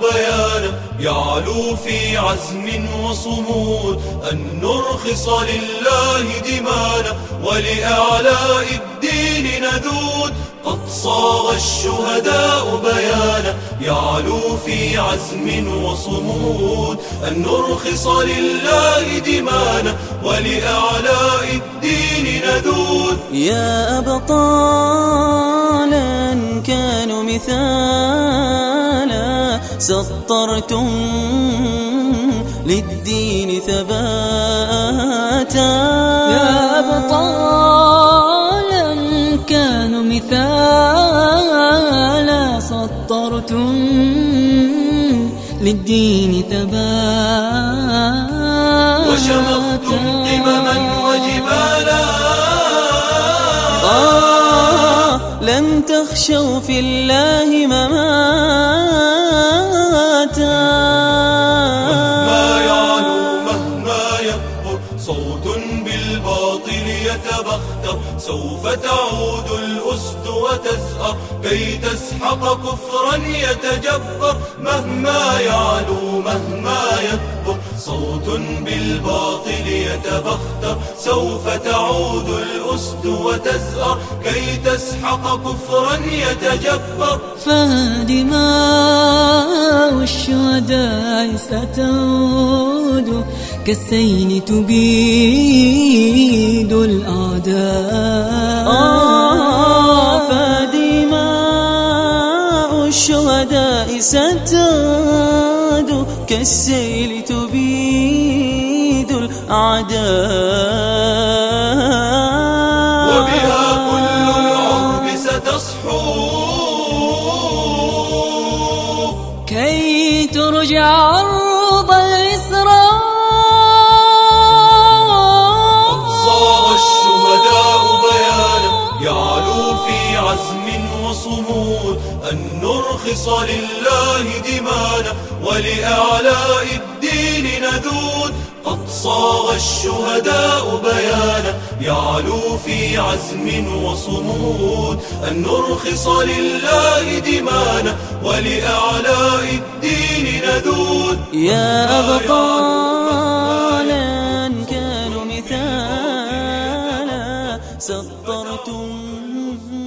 بيانا يعلو في عزم وصمود أن نرخص لله دمانا ولإعلاء الدين نذود. قد صاغ الشهداء بيانا يعلو في عزم وصمود أن نرخص لله دمانا ولإعلاء الدين نذود. يا أبطالا كانوا مثالا سطرتم للدين ثباتا. يا أبطالا كانوا مثالا سطرتم للدين ثباتا. وشمختم قمما وجبالا لم تخشوا في الله مماتا. مهما يعلو مهما يكبر صوت بالباطل يتبختر سوف تعود الأسد وتزهر كي تسحق كفرا يتجبر. مهما يعلو مهما يكبر صوت بالباطل يتبختر سوف تعود الأسد وتزهر كي تسحق كفرا يتجبر. فدماء الشهداء ستعود كالسيل تبيد الأعداء. فدماء الشهداء ستعود كالسيل تبيد الأعداء. وبها كل العرب ستصحو كي ترجع أرض الإسراء. قد صاغ الشهداء بيانا يعلو في عزم وصمود أن نرخص لله دمانا ولإعلاء الدين نذود. قد صاغ الشهداء بيانا يعلو في عزم وصمود أن نرخص لله دمانا ولإعلاء الدين نذود. يا أبطالا كانوا مثالا سطرتم